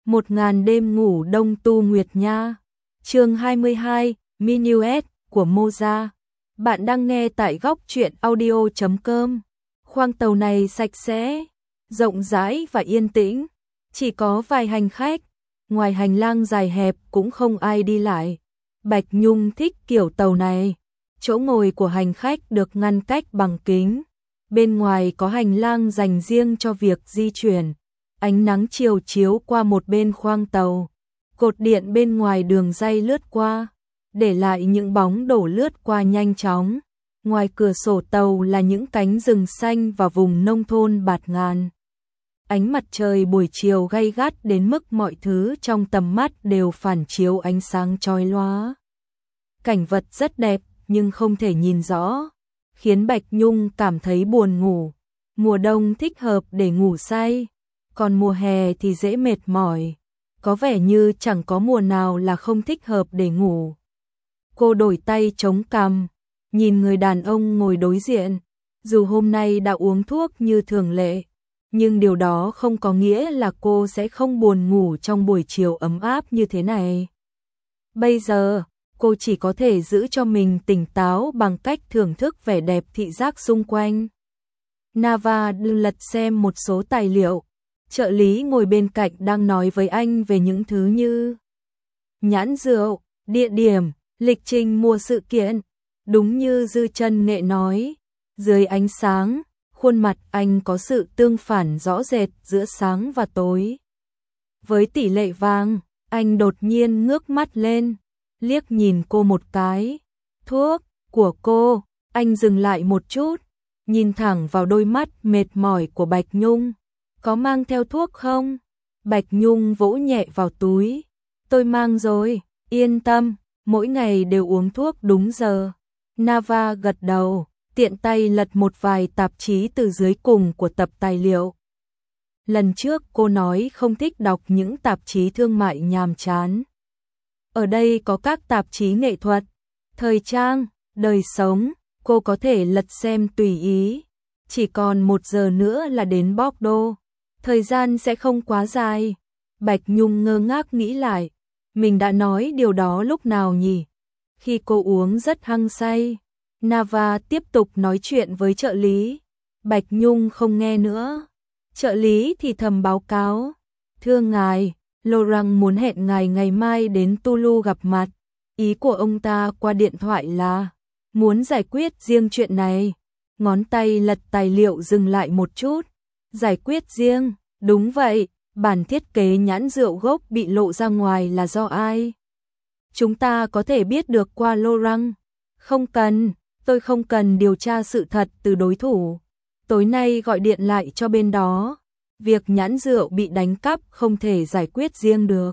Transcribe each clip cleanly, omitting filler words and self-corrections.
1000 đêm ngủ đông tu nguyệt nha. Chương 22, Minuet của Moza. Bạn đang nghe tại góc truyện audio.com. Khoang tàu này sạch sẽ, rộng rãi và yên tĩnh, chỉ có vài hành khách, ngoài hành lang dài hẹp cũng không ai đi lại. Bạch Nhung thích kiểu tàu này, chỗ ngồi của hành khách được ngăn cách bằng kính, bên ngoài có hành lang dành riêng cho việc di chuyển. Ánh nắng chiều chiếu qua một bên khoang tàu, cột điện bên ngoài đường ray lướt qua, để lại những bóng đổ lướt qua nhanh chóng. Ngoài cửa sổ tàu là những cánh rừng xanh và vùng nông thôn bạt ngàn. Ánh mặt trời buổi chiều gay gắt đến mức mọi thứ trong tầm mắt đều phản chiếu ánh sáng chói lóa. Cảnh vật rất đẹp nhưng không thể nhìn rõ, khiến Bạch Nhung cảm thấy buồn ngủ. Mùa đông thích hợp để ngủ say, còn mùa hè thì dễ mệt mỏi, có vẻ như chẳng có mùa nào là không thích hợp để ngủ. Cô đổi tay chống cằm, nhìn người đàn ông ngồi đối diện, dù hôm nay đã uống thuốc như thường lệ, nhưng điều đó không có nghĩa là cô sẽ không buồn ngủ trong buổi chiều ấm áp như thế này. Bây giờ, cô chỉ có thể giữ cho mình tỉnh táo bằng cách thưởng thức vẻ đẹp thị giác xung quanh. Nava lật xem một số tài liệu. Trợ lý ngồi bên cạnh đang nói với anh về những thứ như nhãn rượu, địa điểm, lịch trình mua sự kiện. Đúng như Dư Chân Nghệ nói, dưới ánh sáng, khuôn mặt anh có sự tương phản rõ rệt giữa sáng và tối. Với tỷ lệ vàng, anh đột nhiên ngước mắt lên, liếc nhìn cô một cái. Thuốc của cô, anh dừng lại một chút, nhìn thẳng vào đôi mắt mệt mỏi của Bạch Nhung. Có mang theo thuốc không? Bạch Nhung vỗ nhẹ vào túi. Tôi mang rồi, yên tâm, mỗi ngày đều uống thuốc đúng giờ. Nava gật đầu, tiện tay lật một vài tạp chí từ dưới cùng của tập tài liệu. Lần trước cô nói không thích đọc những tạp chí thương mại nhàm chán. Ở đây có các tạp chí nghệ thuật, thời trang, đời sống, cô có thể lật xem tùy ý. Chỉ còn 1 giờ nữa là đến Bordeaux. Thời gian sẽ không quá dài. Bạch Nhung ngơ ngác nghĩ lại, mình đã nói điều đó lúc nào nhỉ? Khi cô uống rất hăng say. Nava tiếp tục nói chuyện với trợ lý. Bạch Nhung không nghe nữa. Trợ lý thì thầm báo cáo. Thưa ngài, Laurent muốn hẹn ngài ngày mai đến Toulouse gặp mặt. Ý của ông ta qua điện thoại là muốn giải quyết riêng chuyện này. Ngón tay lật tài liệu dừng lại một chút. Giải quyết riêng, đúng vậy, bản thiết kế nhãn rượu gốc bị lộ ra ngoài là do ai? Chúng ta có thể biết được qua Laurent. Không cần, tôi không cần điều tra sự thật từ đối thủ. Tối nay gọi điện lại cho bên đó. Việc nhãn rượu bị đánh cắp không thể giải quyết riêng được.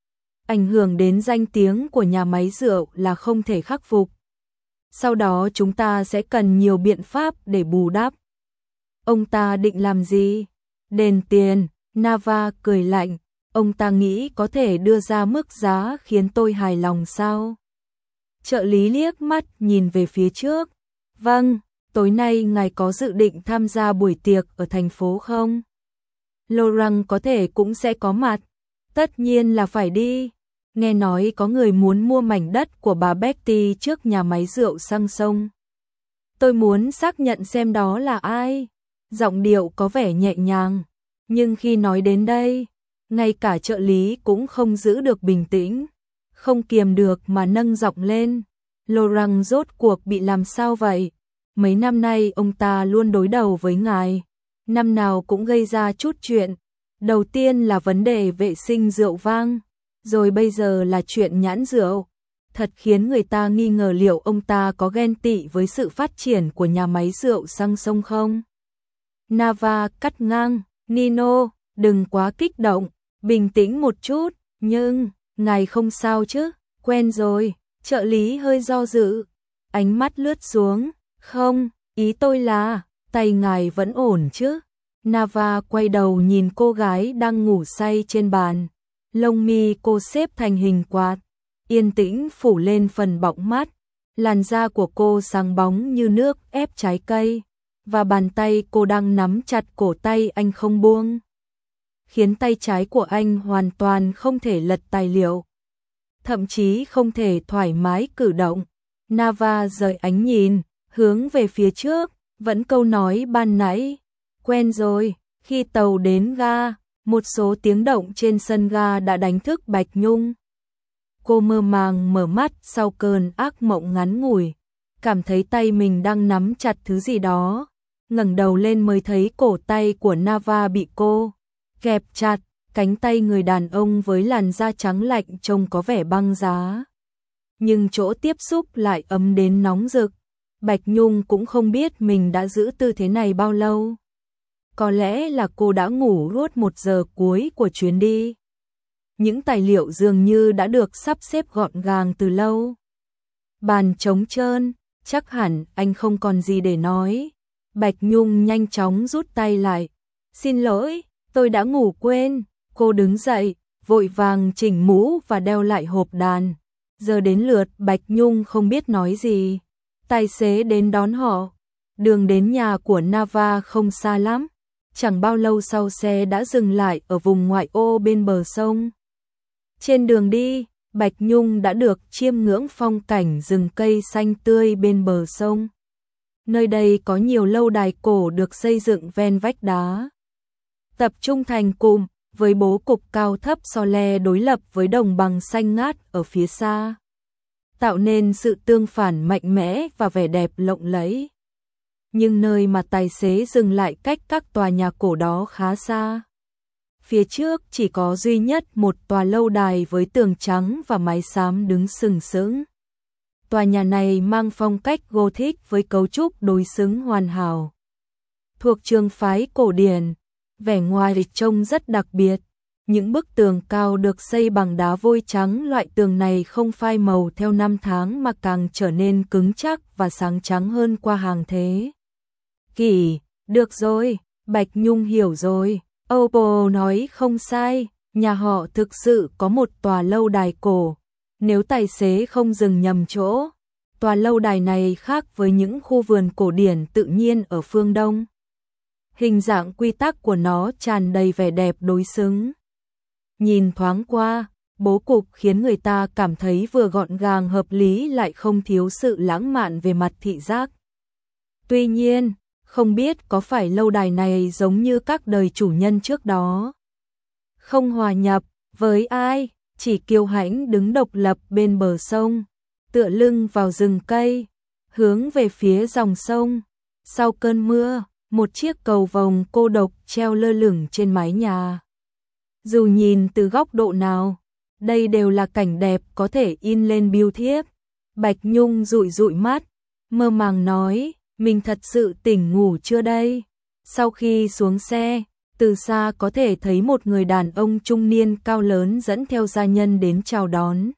Ảnh hưởng đến danh tiếng của nhà máy rượu là không thể khắc phục. Sau đó chúng ta sẽ cần nhiều biện pháp để bù đắp. Ông ta định làm gì? Đền tiền. Nava cười lạnh. Ông ta nghĩ có thể đưa ra mức giá khiến tôi hài lòng sao? Trợ lý liếc mắt nhìn về phía trước. Vâng, tối nay ngài có dự định tham gia buổi tiệc ở thành phố không? Laurent có thể cũng sẽ có mặt. Tất nhiên là phải đi. Nghe nói có người muốn mua mảnh đất của bà Betty trước nhà máy rượu sang sông. Tôi muốn xác nhận xem đó là ai. Giọng điệu có vẻ nhẹ nhàng, nhưng khi nói đến đây, ngay cả trợ lý cũng không giữ được bình tĩnh, không kiềm được mà nâng giọng lên. Laurent rốt cuộc bị làm sao vậy? Mấy năm nay ông ta luôn đối đầu với ngài, năm nào cũng gây ra chút chuyện. Đầu tiên là vấn đề vệ sinh rượu vang, rồi bây giờ là chuyện nhãn rượu. Thật khiến người ta nghi ngờ liệu ông ta có ghen tị với sự phát triển của nhà máy rượu sang sông không? Nava cắt ngang. Nino, đừng quá kích động, bình tĩnh một chút. Nhưng, ngài không sao chứ? Quen rồi. Trợ lý hơi do dự, ánh mắt lướt xuống. Không, ý tôi là, tay ngài vẫn ổn chứ? Nava quay đầu nhìn cô gái đang ngủ say trên bàn. Lông mi cô xếp thành hình quạt, yên tĩnh phủ lên phần bọng mắt. Làn da của cô sáng bóng như nước ép trái cây, và bàn tay cô đang nắm chặt cổ tay anh không buông. khiến tay trái của anh hoàn toàn không thể lật tài liệu, thậm chí không thể thoải mái cử động. Nava rời ánh nhìn, hướng về phía trước, vẫn câu nói ban nãy. Quen rồi, khi tàu đến ga, một số tiếng động trên sân ga đã đánh thức Bạch Nhung. Cô mơ màng mở mắt sau cơn ác mộng ngắn ngủi, cảm thấy tay mình đang nắm chặt thứ gì đó. Ngẩng đầu lên mới thấy cổ tay của Nava bị cô kẹp chặt, cánh tay người đàn ông với làn da trắng lạnh trông có vẻ băng giá. Nhưng chỗ tiếp xúc lại ấm đến nóng rực. Bạch Nhung cũng không biết mình đã giữ tư thế này bao lâu. Có lẽ là cô đã ngủ suốt 1 giờ cuối của chuyến đi. Những tài liệu dường như đã được sắp xếp gọn gàng từ lâu. Bàn trống trơn, chắc hẳn anh không còn gì để nói. Bạch Nhung nhanh chóng rút tay lại. Xin lỗi, tôi đã ngủ quên. Cô đứng dậy, vội vàng chỉnh mũ và đeo lại hộp đàn. Giờ đến lượt Bạch Nhung không biết nói gì. Tài xế đến đón họ. Đường đến nhà của Nava không xa lắm. Chẳng bao lâu sau xe đã dừng lại ở vùng ngoại ô bên bờ sông. Trên đường đi, Bạch Nhung đã được chiêm ngưỡng phong cảnh rừng cây xanh tươi bên bờ sông. Nơi đây có nhiều lâu đài cổ được xây dựng ven vách đá, tập trung thành cụm, với bố cục cao thấp so le đối lập với đồng bằng xanh ngát ở phía xa, tạo nên sự tương phản mạnh mẽ và vẻ đẹp lộng lẫy. Nhưng nơi mà tài xế dừng lại cách các tòa nhà cổ đó khá xa. Phía trước chỉ có duy nhất một tòa lâu đài với tường trắng và mái xám đứng sừng sững. Tòa nhà này mang phong cách Gothic với cấu trúc đối xứng hoàn hảo. Thuộc trường phái cổ điển, vẻ ngoài trông rất đặc biệt. Những bức tường cao được xây bằng đá vôi trắng, loại tường này không phai màu theo năm tháng mà càng trở nên cứng chắc và sáng trắng hơn qua hàng thế kỷ. Được rồi, Bạch Nhung hiểu rồi. Oppo nói không sai, nhà họ thực sự có một tòa lâu đài cổ. Nếu tài xế không dừng nhầm chỗ, tòa lâu đài này khác với những khu vườn cổ điển tự nhiên ở phương Đông. Hình dạng quy tắc của nó tràn đầy vẻ đẹp đối xứng. Nhìn thoáng qua, bố cục khiến người ta cảm thấy vừa gọn gàng hợp lý lại không thiếu sự lãng mạn về mặt thị giác. Tuy nhiên, không biết có phải lâu đài này giống như các đời chủ nhân trước đó, không hòa nhập với ai, chỉ kiêu hãnh đứng độc lập bên bờ sông, tựa lưng vào rừng cây, hướng về phía dòng sông. Sau cơn mưa, một chiếc cầu vồng cô độc treo lơ lửng trên mái nhà. Dù nhìn từ góc độ nào, đây đều là cảnh đẹp có thể in lên bưu thiếp. Bạch Nhung dụi dụi mắt, mơ màng nói, mình thật sự tỉnh ngủ chưa đây? Sau khi xuống xe, từ xa có thể thấy một người đàn ông trung niên cao lớn dẫn theo gia nhân đến chào đón.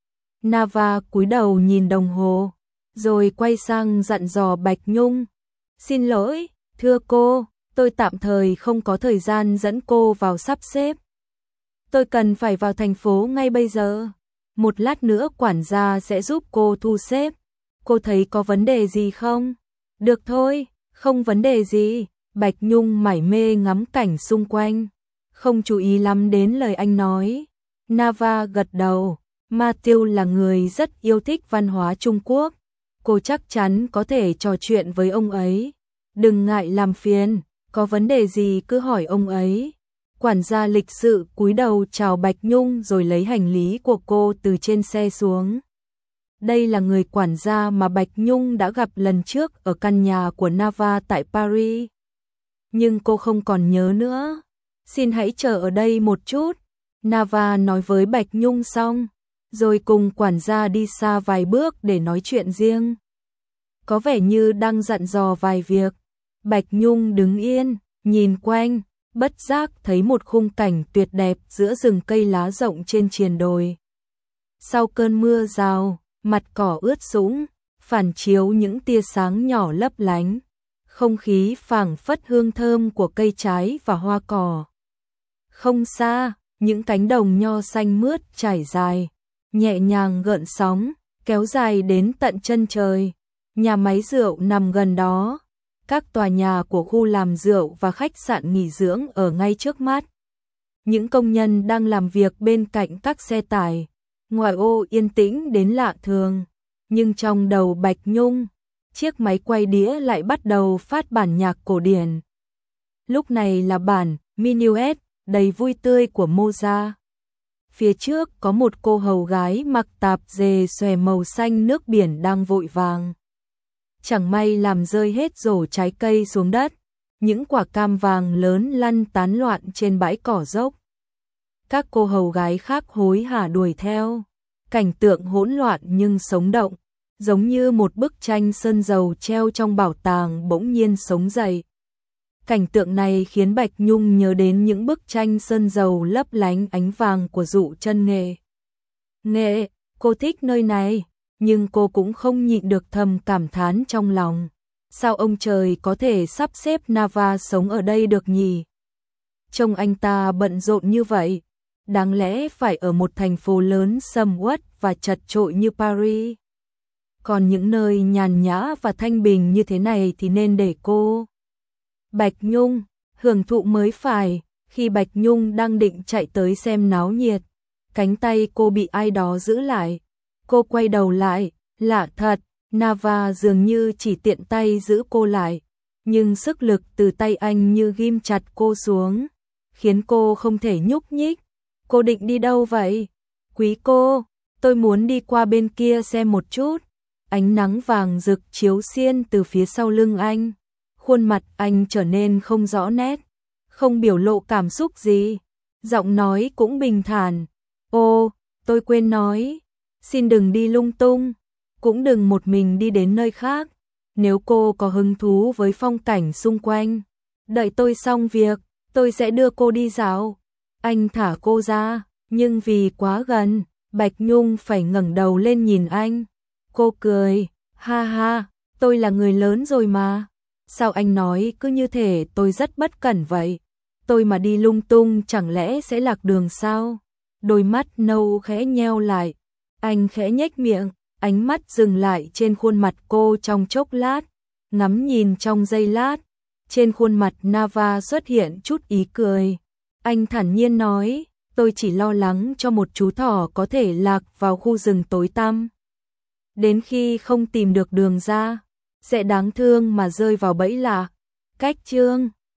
Nava cúi đầu nhìn đồng hồ, rồi quay sang dặn dò Bạch Nhung. Xin lỗi, thưa cô, tôi tạm thời không có thời gian dẫn cô vào sắp xếp. Tôi cần phải vào thành phố ngay bây giờ. Một lát nữa quản gia sẽ giúp cô thu xếp. Cô thấy có vấn đề gì không? Được thôi, không vấn đề gì. Bạch Nhung mải mê ngắm cảnh xung quanh, không chú ý lắm đến lời anh nói. Nava gật đầu. Matthew là người rất yêu thích văn hóa Trung Quốc. Cô chắc chắn có thể trò chuyện với ông ấy. Đừng ngại làm phiền, có vấn đề gì cứ hỏi ông ấy. Quản gia lịch sự cúi đầu chào Bạch Nhung rồi lấy hành lý của cô từ trên xe xuống. Đây là người quản gia mà Bạch Nhung đã gặp lần trước ở căn nhà của Nava tại Paris. Nhưng cô không còn nhớ nữa. Xin hãy chờ ở đây một chút. Nava nói với Bạch Nhung xong, rồi cùng quản gia đi xa vài bước để nói chuyện riêng. Có vẻ như đang dặn dò vài việc. Bạch Nhung đứng yên, nhìn quanh, bất giác thấy một khung cảnh tuyệt đẹp giữa rừng cây lá rộng trên triền đồi. Sau cơn mưa rào, mặt cỏ ướt sũng, phản chiếu những tia sáng nhỏ lấp lánh. Không khí phảng phất hương thơm của cây trái và hoa cỏ. Không xa, những cánh đồng nho xanh mướt trải dài, nhẹ nhàng gợn sóng, kéo dài đến tận chân trời. Nhà máy rượu nằm gần đó. Các tòa nhà của khu làm rượu và khách sạn nghỉ dưỡng ở ngay trước mắt. những công nhân đang làm việc bên cạnh các xe tải. Ngoại ô yên tĩnh đến lạ thường, nhưng trong đầu Bạch Nhung, chiếc máy quay đĩa lại bắt đầu phát bản nhạc cổ điển. Lúc này là bản Minuet đầy vui tươi của Mozart. Phía trước có một cô hầu gái mặc tạp dề xòe màu xanh nước biển đang vội vàng. Chẳng may làm rơi hết rổ trái cây xuống đất, những quả cam vàng lớn lăn tán loạn trên bãi cỏ dốc. Các cô hầu gái khác hối hả đuổi theo, cảnh tượng hỗn loạn nhưng sống động, giống như một bức tranh sơn dầu treo trong bảo tàng bỗng nhiên sống dậy. Cảnh tượng này khiến Bạch Nhung nhớ đến những bức tranh sơn dầu lấp lánh ánh vàng của Dụ Chân Nghệ. Cô thích nơi này, nhưng cô cũng không nhịn được thầm cảm thán trong lòng. Sao ông trời có thể sắp xếp Nava sống ở đây được nhỉ? Trông anh ta bận rộn như vậy, đáng lẽ phải ở một thành phố lớn sầm uất và chật chội như Paris. Còn những nơi nhàn nhã và thanh bình như thế này thì nên để cô Bạch Nhung hưởng thụ mới phải. Khi Bạch Nhung đang định chạy tới xem náo nhiệt, cánh tay cô bị ai đó giữ lại. Cô quay đầu lại, lạ thật, Nava dường như chỉ tiện tay giữ cô lại, nhưng sức lực từ tay anh như ghim chặt cô xuống, khiến cô không thể nhúc nhích. Cô định đi đâu vậy? Quý cô, tôi muốn đi qua bên kia xem một chút. Ánh nắng vàng rực chiếu xiên từ phía sau lưng anh. Khuôn mặt anh trở nên không rõ nét, không biểu lộ cảm xúc gì. Giọng nói cũng bình thản. Ô, tôi quên nói, xin đừng đi lung tung, cũng đừng một mình đi đến nơi khác. Nếu cô có hứng thú với phong cảnh xung quanh, đợi tôi xong việc, tôi sẽ đưa cô đi dạo. Anh thả cô ra, nhưng vì quá gần, Bạch Nhung phải ngẩng đầu lên nhìn anh. Cô cười, ha ha, tôi là người lớn rồi mà. Sao anh nói cứ như thể tôi rất bất cẩn vậy? Tôi mà đi lung tung chẳng lẽ sẽ lạc đường sao? Đôi mắt nâu khẽ nheo lại, anh khẽ nhếch miệng, ánh mắt dừng lại trên khuôn mặt cô trong chốc lát, ngắm nhìn trong giây lát, trên khuôn mặt Nava xuất hiện chút ý cười. Anh thản nhiên nói, tôi chỉ lo lắng cho một chú thỏ có thể lạc vào khu rừng tối tăm. Đến khi không tìm được đường ra, sẽ đáng thương mà rơi vào bẫy lạ. Cách chương